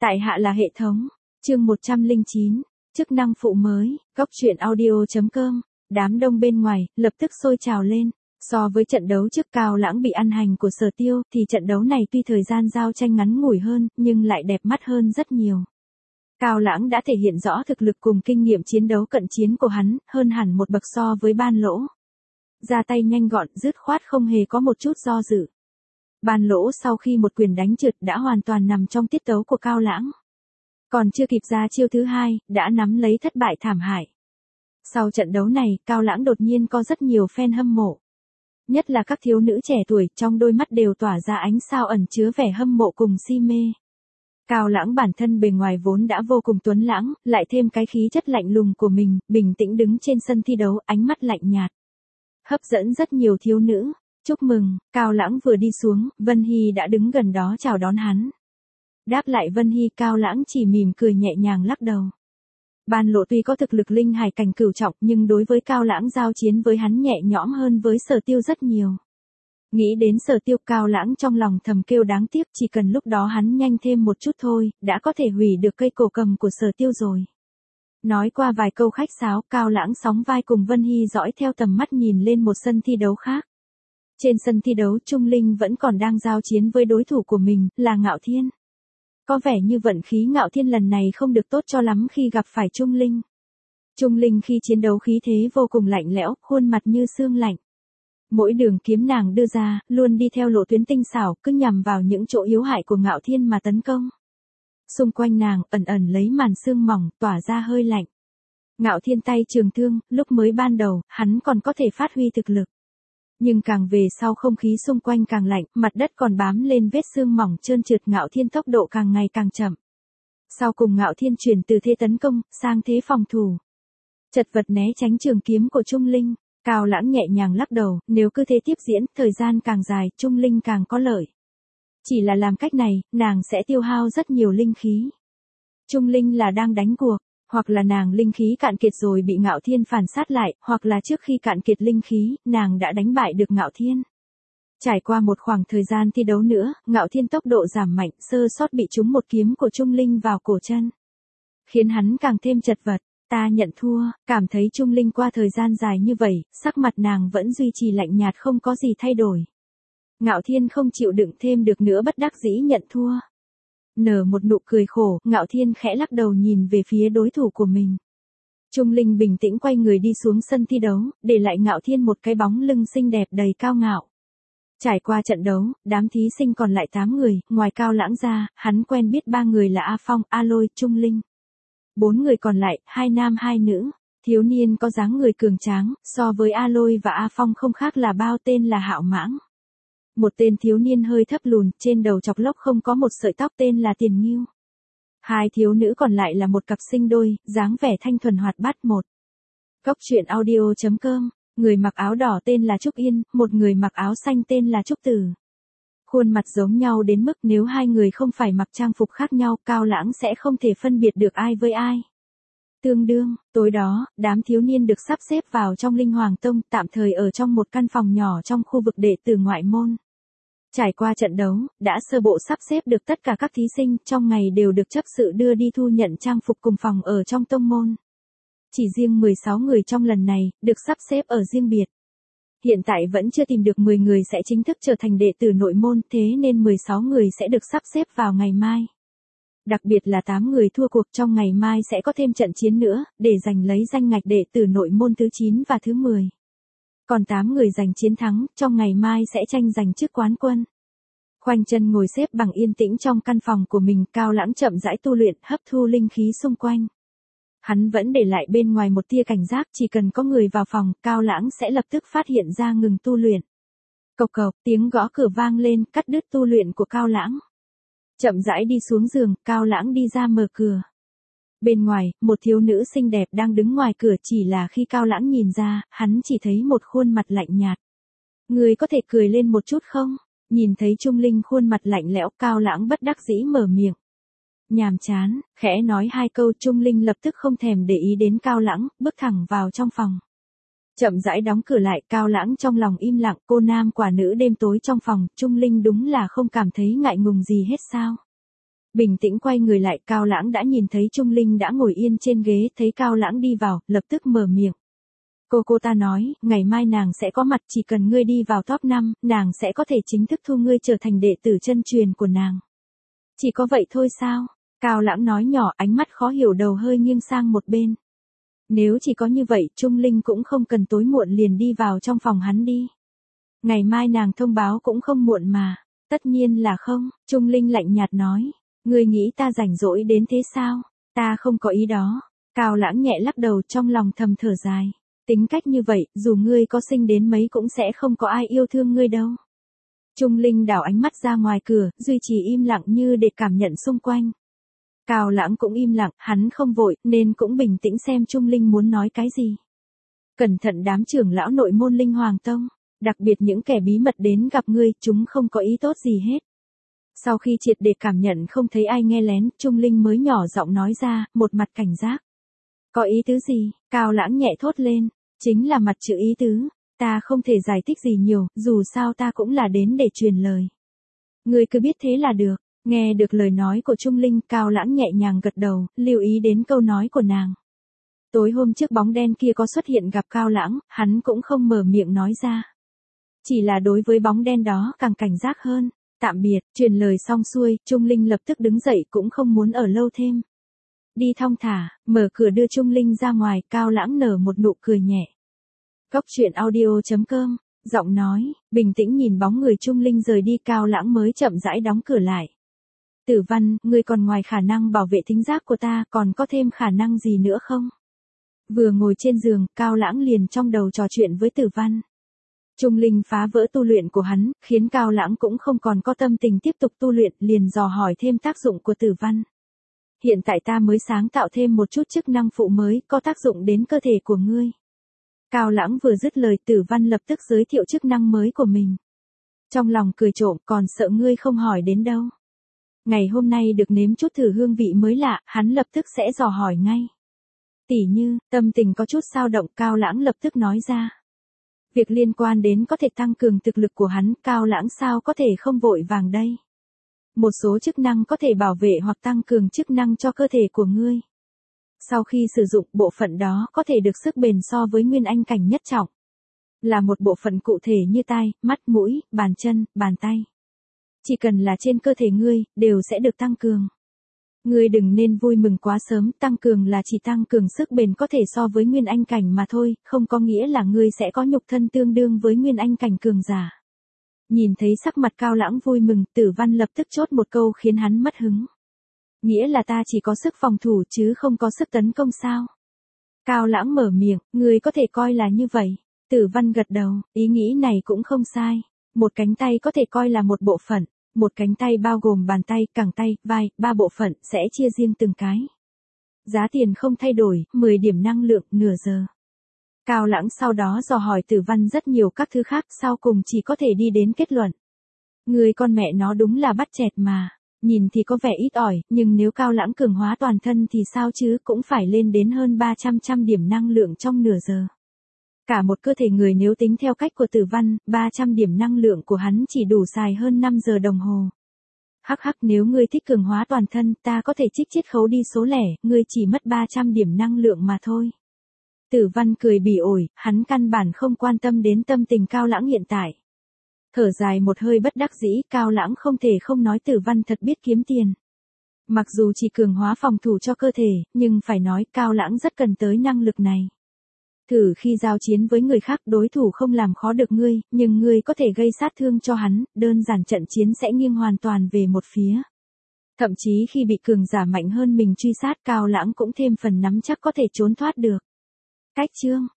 Tại hạ là hệ thống. Chương 109. Chức năng phụ mới. Góc truyện audio.com. Đám đông bên ngoài lập tức sôi trào lên. So với trận đấu trước Cao Lãng bị ăn hành của Sở Tiêu thì trận đấu này tuy thời gian giao tranh ngắn ngủi hơn nhưng lại đẹp mắt hơn rất nhiều. Cao Lãng đã thể hiện rõ thực lực cùng kinh nghiệm chiến đấu cận chiến của hắn, hơn hẳn một bậc so với Ban Lỗ. Ra tay nhanh gọn, dứt khoát không hề có một chút do dự. Ban Lỗ sau khi một quyền đánh trượt đã hoàn toàn nằm trong tiết tấu của Cao Lãng. Còn chưa kịp ra chiêu thứ hai, đã nắm lấy thất bại thảm hại. Sau trận đấu này, Cao Lãng đột nhiên có rất nhiều fan hâm mộ. Nhất là các thiếu nữ trẻ tuổi, trong đôi mắt đều tỏa ra ánh sao ẩn chứa vẻ hâm mộ cùng si mê. Cao Lãng bản thân bề ngoài vốn đã vô cùng tuấn lãng, lại thêm cái khí chất lạnh lùng của mình, bình tĩnh đứng trên sân thi đấu, ánh mắt lạnh nhạt. Hấp dẫn rất nhiều thiếu nữ. Chúc mừng, Cao Lãng vừa đi xuống, Vân Hy đã đứng gần đó chào đón hắn. Đáp lại Vân Hy, Cao Lãng chỉ mỉm cười nhẹ nhàng lắc đầu. Ban Lộ tuy có thực lực linh hải cảnh cửu trọng nhưng đối với Cao Lãng giao chiến với hắn nhẹ nhõm hơn với Sở Tiêu rất nhiều. Nghĩ đến Sở Tiêu, Cao Lãng trong lòng thầm kêu đáng tiếc, chỉ cần lúc đó hắn nhanh thêm một chút thôi, đã có thể hủy được cây cổ cầm của Sở Tiêu rồi. Nói qua vài câu khách sáo, Cao Lãng sóng vai cùng Vân Hy dõi theo tầm mắt nhìn lên một sân thi đấu khác. Trên sân thi đấu, Trung Linh vẫn còn đang giao chiến với đối thủ của mình, là Ngạo Thiên. Có vẻ như vận khí Ngạo Thiên lần này không được tốt cho lắm khi gặp phải Trung Linh. Trung Linh khi chiến đấu khí thế vô cùng lạnh lẽo, khuôn mặt như xương lạnh. Mỗi đường kiếm nàng đưa ra, luôn đi theo lộ tuyến tinh xảo, cứ nhằm vào những chỗ yếu hại của Ngạo Thiên mà tấn công. Xung quanh nàng, ẩn ẩn lấy màn sương mỏng, tỏa ra hơi lạnh. Ngạo Thiên tay trường thương, lúc mới ban đầu, hắn còn có thể phát huy thực lực. Nhưng càng về sau không khí xung quanh càng lạnh, mặt đất còn bám lên vết sương mỏng trơn trượt, Ngạo Thiên tốc độ càng ngày càng chậm. Sau cùng Ngạo Thiên chuyển từ thế tấn công, sang thế phòng thủ. Chật vật né tránh trường kiếm của Trung Linh, Cao Lãng nhẹ nhàng lắc đầu, nếu cứ thế tiếp diễn, thời gian càng dài, Trung Linh càng có lợi. Chỉ là làm cách này, nàng sẽ tiêu hao rất nhiều linh khí. Trung Linh là đang đánh cuộc. Hoặc là nàng linh khí cạn kiệt rồi bị Ngạo Thiên phản sát lại, hoặc là trước khi cạn kiệt linh khí, nàng đã đánh bại được Ngạo Thiên. Trải qua một khoảng thời gian thi đấu nữa, Ngạo Thiên tốc độ giảm mạnh, sơ sót bị trúng một kiếm của Trung Linh vào cổ chân. Khiến hắn càng thêm chật vật, ta nhận thua, cảm thấy Trung Linh qua thời gian dài như vậy, sắc mặt nàng vẫn duy trì lạnh nhạt không có gì thay đổi. Ngạo Thiên không chịu đựng thêm được nữa bất đắc dĩ nhận thua. Nở một nụ cười khổ, Ngạo Thiên khẽ lắc đầu nhìn về phía đối thủ của mình. Trung Linh bình tĩnh quay người đi xuống sân thi đấu, để lại Ngạo Thiên một cái bóng lưng xinh đẹp đầy cao ngạo. Trải qua trận đấu, đám thí sinh còn lại 8 người, ngoài Cao Lãng ra, hắn quen biết 3 người là A Phong, A Lôi, Trung Linh. 4 người còn lại, 2 nam 2 nữ, thiếu niên có dáng người cường tráng, so với A Lôi và A Phong không khác là bao, tên là Hạo Mãng. Một tên thiếu niên hơi thấp lùn, trên đầu chọc lốc không có một sợi tóc, tên là Tiền Nghiêu. 2 thiếu nữ còn lại là một cặp sinh đôi, dáng vẻ thanh thuần hoạt bát. Một Góc truyện audio.com, người mặc áo đỏ tên là Trúc Yên, một người mặc áo xanh tên là Trúc Tử. Khuôn mặt giống nhau đến mức nếu 2 người không phải mặc trang phục khác nhau, Cao Lãng sẽ không thể phân biệt được ai với ai. Tương đương, tối đó, đám thiếu niên được sắp xếp vào trong Linh Hoàng Tông, tạm thời ở trong một căn phòng nhỏ trong khu vực đệ tử ngoại môn. Trải qua trận đấu, đã sơ bộ sắp xếp được tất cả các thí sinh, trong ngày đều được chấp sự đưa đi thu nhận trang phục cùng phòng ở trong tông môn. Chỉ riêng 16 người trong lần này, được sắp xếp ở riêng biệt. Hiện tại vẫn chưa tìm được 10 người sẽ chính thức trở thành đệ tử nội môn, thế nên 16 người sẽ được sắp xếp vào ngày mai. Đặc biệt là 8 người thua cuộc trong ngày mai sẽ có thêm trận chiến nữa, để giành lấy danh ngạch đệ tử nội môn thứ 9 và thứ 10. Còn 8 người giành chiến thắng, trong ngày mai sẽ tranh giành chức quán quân. Khoanh chân ngồi xếp bằng yên tĩnh trong căn phòng của mình, Cao Lãng chậm rãi tu luyện, hấp thu linh khí xung quanh. Hắn vẫn để lại bên ngoài một tia cảnh giác, chỉ cần có người vào phòng, Cao Lãng sẽ lập tức phát hiện ra ngừng tu luyện. Cộc cộc, tiếng gõ cửa vang lên, cắt đứt tu luyện của Cao Lãng. Chậm rãi đi xuống giường, Cao Lãng đi ra mở cửa. Bên ngoài, một thiếu nữ xinh đẹp đang đứng ngoài cửa, chỉ là khi Cao Lãng nhìn ra, hắn chỉ thấy một khuôn mặt lạnh nhạt. Người có thể cười lên một chút không? Nhìn thấy Trung Linh khuôn mặt lạnh lẽo, Cao Lãng bất đắc dĩ mở miệng. Nhàm chán, khẽ nói 2 câu, Trung Linh lập tức không thèm để ý đến Cao Lãng, bước thẳng vào trong phòng. Chậm rãi đóng cửa lại, Cao Lãng trong lòng im lặng, cô nam quả nữ đêm tối trong phòng, Trung Linh đúng là không cảm thấy ngại ngùng gì hết sao? Bình tĩnh quay người lại, Cao Lãng đã nhìn thấy Trung Linh đã ngồi yên trên ghế, thấy Cao Lãng đi vào, lập tức mở miệng. Cô ta nói, ngày mai nàng sẽ có mặt, chỉ cần ngươi đi vào top 5, nàng sẽ có thể chính thức thu ngươi trở thành đệ tử chân truyền của nàng. Chỉ có vậy thôi sao? Cao Lãng nói nhỏ, ánh mắt khó hiểu, đầu hơi nghiêng sang một bên. Nếu chỉ có như vậy, Trung Linh cũng không cần tối muộn liền đi vào trong phòng hắn đi. Ngày mai nàng thông báo cũng không muộn mà. Tất nhiên là không, Trung Linh lạnh nhạt nói. Ngươi nghĩ ta rảnh rỗi đến thế sao? Ta không có ý đó. Cao Lãng nhẹ lắc đầu, trong lòng thầm thở dài. Tính cách như vậy, dù ngươi có xinh đến mấy cũng sẽ không có ai yêu thương ngươi đâu. Trung Linh đảo ánh mắt ra ngoài cửa, duy trì im lặng như để cảm nhận xung quanh. Cao Lãng cũng im lặng, hắn không vội, nên cũng bình tĩnh xem Trung Linh muốn nói cái gì. Cẩn thận đám trưởng lão nội môn Linh Hoàng Tông, đặc biệt những kẻ bí mật đến gặp ngươi, chúng không có ý tốt gì hết. Sau khi triệt để cảm nhận không thấy ai nghe lén, Trung Linh mới nhỏ giọng nói ra, một mặt cảnh giác. Có ý tứ gì? Cao Lãng nhẹ thốt lên, chính là mặt chữ ý tứ, ta không thể giải thích gì nhiều, dù sao ta cũng là đến để truyền lời. Ngươi cứ biết thế là được. Nghe được lời nói của Trung Linh, Cao Lãng nhẹ nhàng gật đầu, lưu ý đến câu nói của nàng. Tối hôm trước bóng đen kia có xuất hiện gặp Cao Lãng, hắn cũng không mở miệng nói ra. Chỉ là đối với bóng đen đó càng cảnh giác hơn. Tạm biệt, truyền lời xong xuôi, Trung Linh lập tức đứng dậy cũng không muốn ở lâu thêm. Đi thong thả, mở cửa đưa Trung Linh ra ngoài, Cao Lãng nở một nụ cười nhẹ. Góc truyện audio.com, giọng nói, bình tĩnh nhìn bóng người Trung Linh rời đi, Cao Lãng mới chậm rãi đóng cửa lại. Tử Văn, ngươi còn ngoài khả năng bảo vệ thính giác của ta, còn có thêm khả năng gì nữa không? Vừa ngồi trên giường, Cao Lãng liền trong đầu trò chuyện với Tử Văn. Trung Linh phá vỡ tu luyện của hắn, khiến Cao Lãng cũng không còn có tâm tình tiếp tục tu luyện, liền dò hỏi thêm tác dụng của Tử Văn. Hiện tại ta mới sáng tạo thêm một chút chức năng phụ mới, có tác dụng đến cơ thể của ngươi. Cao Lãng vừa dứt lời, Tử Văn lập tức giới thiệu chức năng mới của mình. Trong lòng cười trộm, còn sợ ngươi không hỏi đến đâu. Ngày hôm nay được nếm chút thử hương vị mới lạ, hắn lập tức sẽ dò hỏi ngay. Tỉ như, tâm tình có chút dao động, Cao Lãng lập tức nói ra. Việc liên quan đến có thể tăng cường thực lực của hắn, Cao Lãng sao có thể không vội vàng đây. Một số chức năng có thể bảo vệ hoặc tăng cường chức năng cho cơ thể của ngươi. Sau khi sử dụng, bộ phận đó có thể được sức bền so với nguyên anh cảnh nhất trọng. Là một bộ phận cụ thể như tai, mắt, mũi, bàn chân, bàn tay. Chỉ cần là trên cơ thể ngươi, đều sẽ được tăng cường. Ngươi đừng nên vui mừng quá sớm, tăng cường là chỉ tăng cường sức bền có thể so với nguyên anh cảnh mà thôi, không có nghĩa là ngươi sẽ có nhục thân tương đương với nguyên anh cảnh cường giả. Nhìn thấy sắc mặt Cao Lãng vui mừng, Tử Văn lập tức chốt một câu khiến hắn mất hứng. Nghĩa là ta chỉ có sức phòng thủ chứ không có sức tấn công sao? Cao Lãng mở miệng, ngươi có thể coi là như vậy. Tử Văn gật đầu, ý nghĩ này cũng không sai. Một cánh tay có thể coi là một bộ phận. Một cánh tay bao gồm bàn tay, cẳng tay, vai, 3 bộ phận, sẽ chia riêng từng cái. Giá tiền không thay đổi, 10 điểm năng lượng, nửa giờ. Cao Lãng sau đó dò hỏi Tử Văn rất nhiều các thứ khác, sau cùng chỉ có thể đi đến kết luận. Người con mẹ nó đúng là bắt chẹt mà. Nhìn thì có vẻ ít ỏi, nhưng nếu Cao Lãng cường hóa toàn thân thì sao chứ, cũng phải lên đến hơn 300 điểm năng lượng trong nửa giờ. Cả một cơ thể người nếu tính theo cách của Tử Văn, 300 điểm năng lượng của hắn chỉ đủ xài hơn 5 giờ đồng hồ. Hắc hắc, nếu ngươi thích cường hóa toàn thân, ta có thể trích chiết khấu đi số lẻ, ngươi chỉ mất 300 điểm năng lượng mà thôi. Tử Văn cười bỉ ổi, hắn căn bản không quan tâm đến tâm tình Cao Lãng hiện tại. Thở dài một hơi bất đắc dĩ, Cao Lãng không thể không nói Tử Văn thật biết kiếm tiền. Mặc dù chỉ cường hóa phòng thủ cho cơ thể, nhưng phải nói Cao Lãng rất cần tới năng lực này. Thử khi giao chiến với người khác, đối thủ không làm khó được ngươi, nhưng ngươi có thể gây sát thương cho hắn, đơn giản trận chiến sẽ nghiêng hoàn toàn về một phía. Thậm chí khi bị cường giả mạnh hơn mình truy sát, Cao Lãng cũng thêm phần nắm chắc có thể trốn thoát được. Cách chương